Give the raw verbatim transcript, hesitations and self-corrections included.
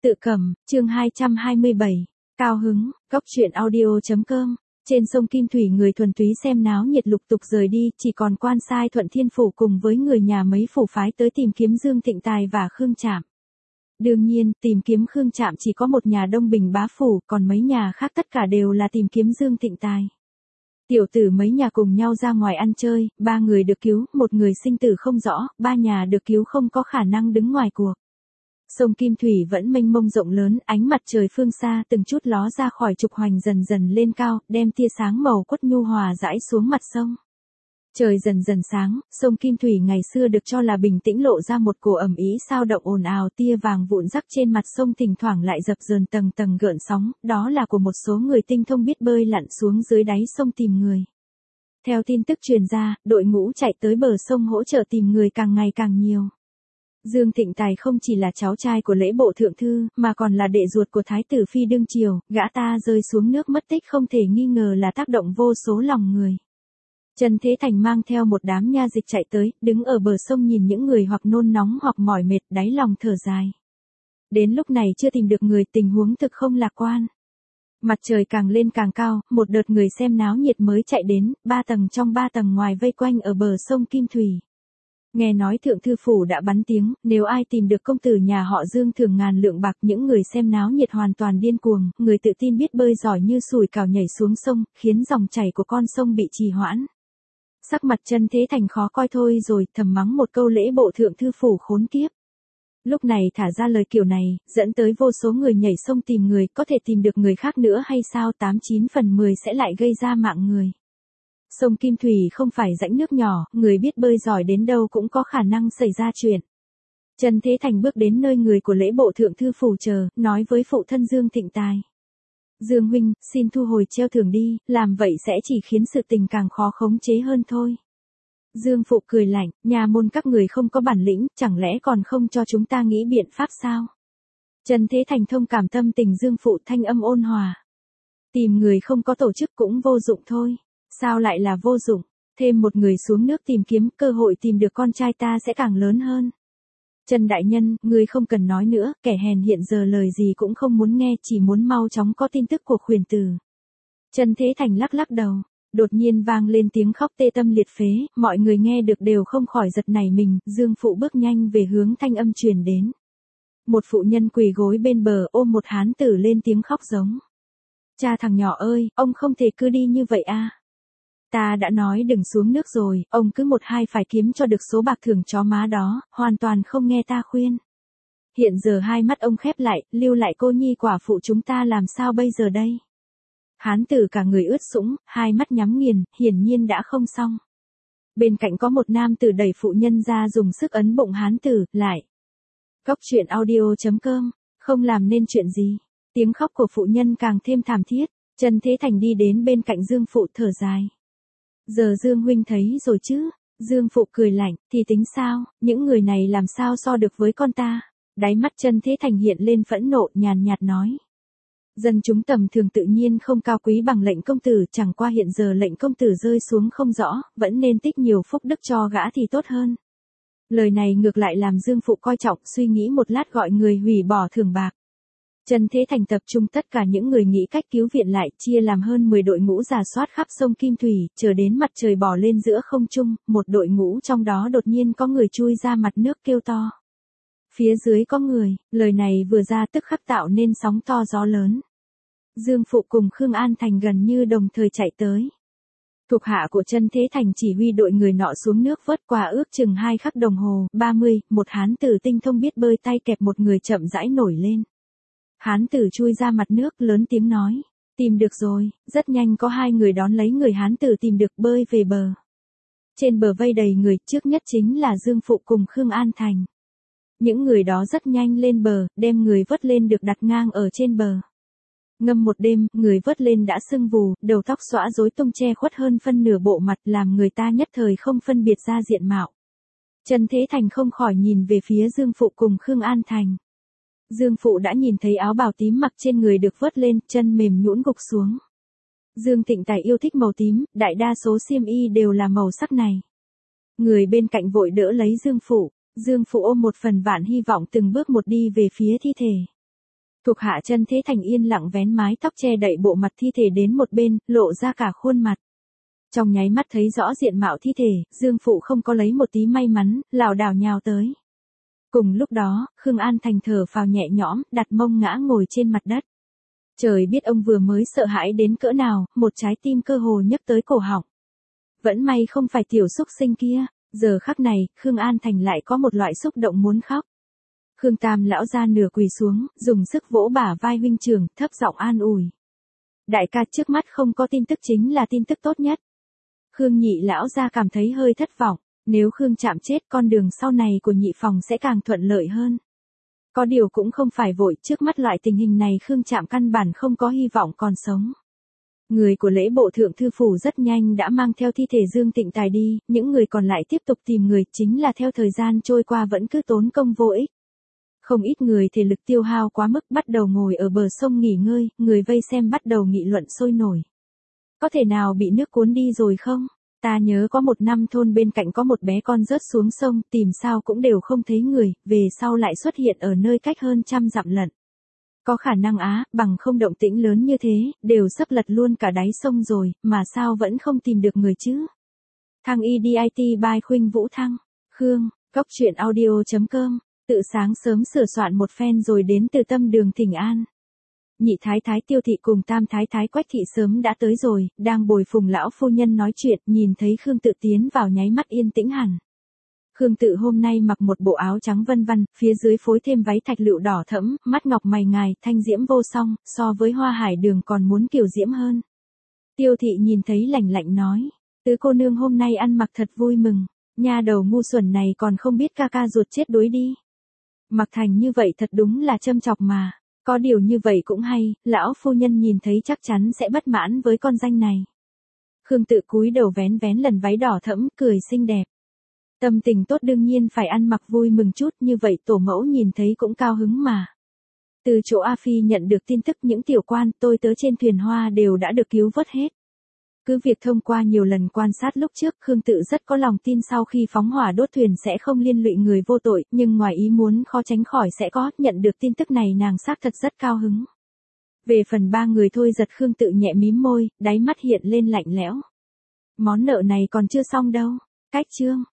Tự cầm, chương hai trăm hai mươi bảy. Cao hứng, góc truyện audio.com. Trên sông Kim Thủy người thuần túy xem náo nhiệt lục tục rời đi, chỉ còn quan sai Thuận Thiên Phủ cùng với người nhà mấy phủ phái tới tìm kiếm Dương Thịnh Tài và Khương Trạm. Đương nhiên, tìm kiếm Khương Trạm chỉ có một nhà Đông Bình Bá Phủ, còn mấy nhà khác tất cả đều là tìm kiếm Dương Thịnh Tài. Tiểu tử mấy nhà cùng nhau ra ngoài ăn chơi, ba người được cứu, một người sinh tử không rõ, ba nhà được cứu không có khả năng đứng ngoài cuộc. Sông Kim Thủy vẫn mênh mông rộng lớn, ánh mặt trời phương xa từng chút ló ra khỏi trục hoành dần dần lên cao, đem tia sáng màu quất nhu hòa rải xuống mặt sông. Trời dần dần sáng, sông Kim Thủy ngày xưa được cho là bình tĩnh lộ ra một cổ ẩm ý sao động ồn ào, tia vàng vụn rắc trên mặt sông thỉnh thoảng lại dập dờn tầng tầng gợn sóng, đó là của một số người tinh thông biết bơi lặn xuống dưới đáy sông tìm người. Theo tin tức truyền ra, đội ngũ chạy tới bờ sông hỗ trợ tìm người càng ngày càng nhiều. Dương Thịnh Tài không chỉ là cháu trai của lễ bộ thượng thư, mà còn là đệ ruột của thái tử phi đương triều, gã ta rơi xuống nước mất tích không thể nghi ngờ là tác động vô số lòng người. Trần Thế Thành mang theo một đám nha dịch chạy tới, đứng ở bờ sông nhìn những người hoặc nôn nóng hoặc mỏi mệt, đáy lòng thở dài. Đến lúc này chưa tìm được người, tình huống thực không lạc quan. Mặt trời càng lên càng cao, một đợt người xem náo nhiệt mới chạy đến, ba tầng trong ba tầng ngoài vây quanh ở bờ sông Kim Thủy. Nghe nói thượng thư phủ đã bắn tiếng, nếu ai tìm được công tử nhà họ Dương thưởng ngàn lượng bạc. Những người xem náo nhiệt hoàn toàn điên cuồng, người tự tin biết bơi giỏi như sủi cảo nhảy xuống sông, khiến dòng chảy của con sông bị trì hoãn. Sắc mặt Trần Thế Thành khó coi thôi rồi, thầm mắng một câu lễ bộ thượng thư phủ khốn kiếp. Lúc này thả ra lời kiểu này, dẫn tới vô số người nhảy sông tìm người, có thể tìm được người khác nữa hay sao? Tám chín phần mười sẽ lại gây ra mạng người. Sông Kim Thủy không phải rãnh nước nhỏ, người biết bơi giỏi đến đâu cũng có khả năng xảy ra chuyện. Trần Thế Thành bước đến nơi người của lễ bộ thượng thư phủ chờ, nói với phụ thân Dương Thịnh Tài. Dương huynh, xin thu hồi treo thưởng đi, làm vậy sẽ chỉ khiến sự tình càng khó khống chế hơn thôi. Dương phụ cười lạnh, nhà môn các người không có bản lĩnh, chẳng lẽ còn không cho chúng ta nghĩ biện pháp sao? Trần Thế Thành thông cảm tâm tình Dương phụ, thanh âm ôn hòa. Tìm người không có tổ chức cũng vô dụng thôi. Sao lại là vô dụng? Thêm một người xuống nước tìm kiếm, cơ hội tìm được con trai ta sẽ càng lớn hơn. Trần đại nhân, ngươi không cần nói nữa, kẻ hèn hiện giờ lời gì cũng không muốn nghe, chỉ muốn mau chóng có tin tức của khuyển tử. Trần Thế Thành lắc lắc đầu, đột nhiên vang lên tiếng khóc tê tâm liệt phế, mọi người nghe được đều không khỏi giật nảy mình. Dương phụ bước nhanh về hướng thanh âm truyền đến. Một phụ nhân quỳ gối bên bờ ôm một hán tử lên tiếng khóc giống. Cha thằng nhỏ ơi, ông không thể cứ đi như vậy à. Ta đã nói đừng xuống nước rồi, ông cứ một hai phải kiếm cho được số bạc thưởng chó má đó, hoàn toàn không nghe ta khuyên. Hiện giờ hai mắt ông khép lại, lưu lại cô nhi quả phụ chúng ta làm sao bây giờ đây? Hán tử cả người ướt sũng, hai mắt nhắm nghiền, hiển nhiên đã không xong. Bên cạnh có một nam tử đẩy phụ nhân ra dùng sức ấn bụng hán tử, lại. Góc truyện audio.com, không làm nên chuyện gì. Tiếng khóc của phụ nhân càng thêm thảm thiết, Trần Thế Thành đi đến bên cạnh Dương phụ thở dài. Giờ Dương huynh thấy rồi chứ? Dương phụ cười lạnh, thì tính sao, những người này làm sao so được với con ta? Đáy mắt Trần Thế Thành hiện lên phẫn nộ, nhàn nhạt nói. Dân chúng tầm thường tự nhiên không cao quý bằng lệnh công tử, chẳng qua hiện giờ lệnh công tử rơi xuống không rõ, vẫn nên tích nhiều phúc đức cho gã thì tốt hơn. Lời này ngược lại làm Dương phụ coi trọng, suy nghĩ một lát gọi người hủy bỏ thưởng bạc. Trần Thế Thành tập trung tất cả những người nghĩ cách cứu viện lại, chia làm hơn mười đội ngũ rà soát khắp sông Kim Thủy, chờ đến mặt trời bỏ lên giữa không trung, một đội ngũ trong đó đột nhiên có người chui ra mặt nước kêu to. Phía dưới có người, lời này vừa ra tức khắc tạo nên sóng to gió lớn. Dương phụ cùng Khương An Thành gần như đồng thời chạy tới. Thuộc hạ của Trần Thế Thành chỉ huy đội người nọ xuống nước vớt qua ước chừng hai khắc đồng hồ, ba mươi, một hán tử tinh thông biết bơi tay kẹp một người chậm rãi nổi lên. Hán tử chui ra mặt nước lớn tiếng nói, tìm được rồi, rất nhanh có hai người đón lấy người hán tử tìm được bơi về bờ. Trên bờ vây đầy người, trước nhất chính là Dương phụ cùng Khương An Thành. Những người đó rất nhanh lên bờ, đem người vớt lên được đặt ngang ở trên bờ. Ngâm một đêm, người vớt lên đã sưng vù, đầu tóc xõa rối tung che khuất hơn phân nửa bộ mặt, làm người ta nhất thời không phân biệt ra diện mạo. Trần Thế Thành không khỏi nhìn về phía Dương phụ cùng Khương An Thành. Dương phụ đã nhìn thấy áo bào tím mặc trên người được vớt lên, chân mềm nhũn gục xuống. Dương Thịnh Tài yêu thích màu tím, đại đa số xiêm y đều là màu sắc này. Người bên cạnh vội đỡ lấy Dương phụ, Dương phụ ôm một phần vạn hy vọng từng bước một đi về phía thi thể. Thuộc hạ chân thế thành yên lặng vén mái tóc che đậy bộ mặt thi thể đến một bên, lộ ra cả khuôn mặt. Trong nháy mắt thấy rõ diện mạo thi thể, Dương Phụ không có lấy một tí may mắn, lảo đảo nhào tới. Cùng lúc đó, Khương An Thành thở phào nhẹ nhõm, đặt mông ngã ngồi trên mặt đất. Trời biết ông vừa mới sợ hãi đến cỡ nào, một trái tim cơ hồ nhấc tới cổ họng. Vẫn may không phải tiểu xúc sinh kia, giờ khắc này, Khương An Thành lại có một loại xúc động muốn khóc. Khương Tam lão ra nửa quỳ xuống, dùng sức vỗ bả vai huynh trưởng, thấp giọng an ủi. Đại ca trước mắt không có tin tức chính là tin tức tốt nhất. Khương nhị lão ra cảm thấy hơi thất vọng, nếu Khương chạm chết con đường sau này của nhị phòng sẽ càng thuận lợi hơn. Có điều cũng không phải vội, trước mắt loại tình hình này Khương chạm căn bản không có hy vọng còn sống. Người của lễ bộ thượng thư phủ rất nhanh đã mang theo thi thể Dương Tịnh Tài đi, những người còn lại tiếp tục tìm người, chính là theo thời gian trôi qua vẫn cứ tốn công vô ích. Không ít người thể lực tiêu hao quá mức bắt đầu ngồi ở bờ sông nghỉ ngơi, người vây xem bắt đầu nghị luận sôi nổi. Có thể nào bị nước cuốn đi rồi không? Ta nhớ có một năm thôn bên cạnh có một bé con rớt xuống sông, tìm sao cũng đều không thấy người, về sau lại xuất hiện ở nơi cách hơn trăm dặm lận. Có khả năng á, bằng không động tĩnh lớn như thế, đều sắp lật luôn cả đáy sông rồi, mà sao vẫn không tìm được người chứ? Thăng e đê i tê by Khuynh Vũ Thăng, Khương, Góc Chuyện Audio chấm com, tự sáng sớm sửa soạn một phen rồi đến từ tâm đường Thịnh An. Nhị thái thái Tiêu thị cùng tam thái thái Quách thị sớm đã tới rồi, đang bồi phùng lão phu nhân nói chuyện, nhìn thấy Khương Tự tiến vào nháy mắt yên tĩnh hẳn. Khương Tự hôm nay mặc một bộ áo trắng vân vân, phía dưới phối thêm váy thạch lựu đỏ thẫm, mắt ngọc mày ngài, thanh diễm vô song, so với Hoa Hải Đường còn muốn kiều diễm hơn. Tiêu thị nhìn thấy lạnh lạnh nói, tứ cô nương hôm nay ăn mặc thật vui mừng, nha đầu ngu xuẩn này còn không biết ca ca ruột chết đuối đi. Mặc thành như vậy thật đúng là châm chọc mà. Có điều như vậy cũng hay, lão phu nhân nhìn thấy chắc chắn sẽ bất mãn với con danh này. Khương Tự cúi đầu vén vén lần váy đỏ thẫm, cười xinh đẹp. Tâm tình tốt đương nhiên phải ăn mặc vui mừng chút, như vậy tổ mẫu nhìn thấy cũng cao hứng mà. Từ chỗ A Phi nhận được tin tức những tiểu quan tôi tớ trên thuyền hoa đều đã được cứu vớt hết. Cứ việc thông qua nhiều lần quan sát lúc trước, Khương Tự rất có lòng tin sau khi phóng hỏa đốt thuyền sẽ không liên lụy người vô tội, nhưng ngoài ý muốn khó tránh khỏi sẽ có, nhận được tin tức này nàng xác thật rất cao hứng. Về phần ba người thôi giật Khương Tự nhẹ mím môi, đáy mắt hiện lên lạnh lẽo. Món nợ này còn chưa xong đâu, cách chương.